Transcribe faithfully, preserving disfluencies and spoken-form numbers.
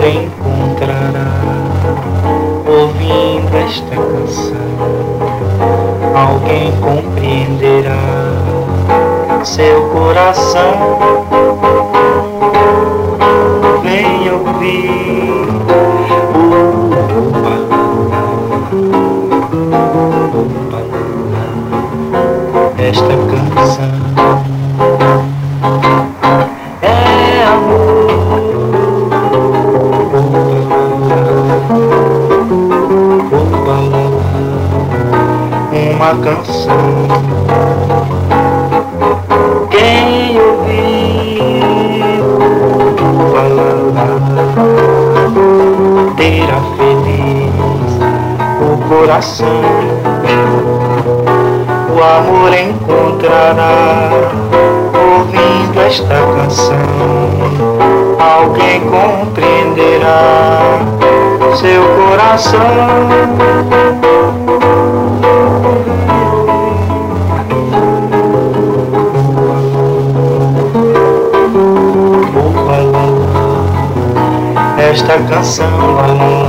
amor encontrará, ouvindo esta canção. Alguém compreenderá seu coração. Vem ouvir o balão, esta canção. É amor, uma canção. Quem ouvir o balão terá feliz o coração. O amor encontrará, ouvindo esta canção. Alguém compreenderá seu coração. Esta canção, balão.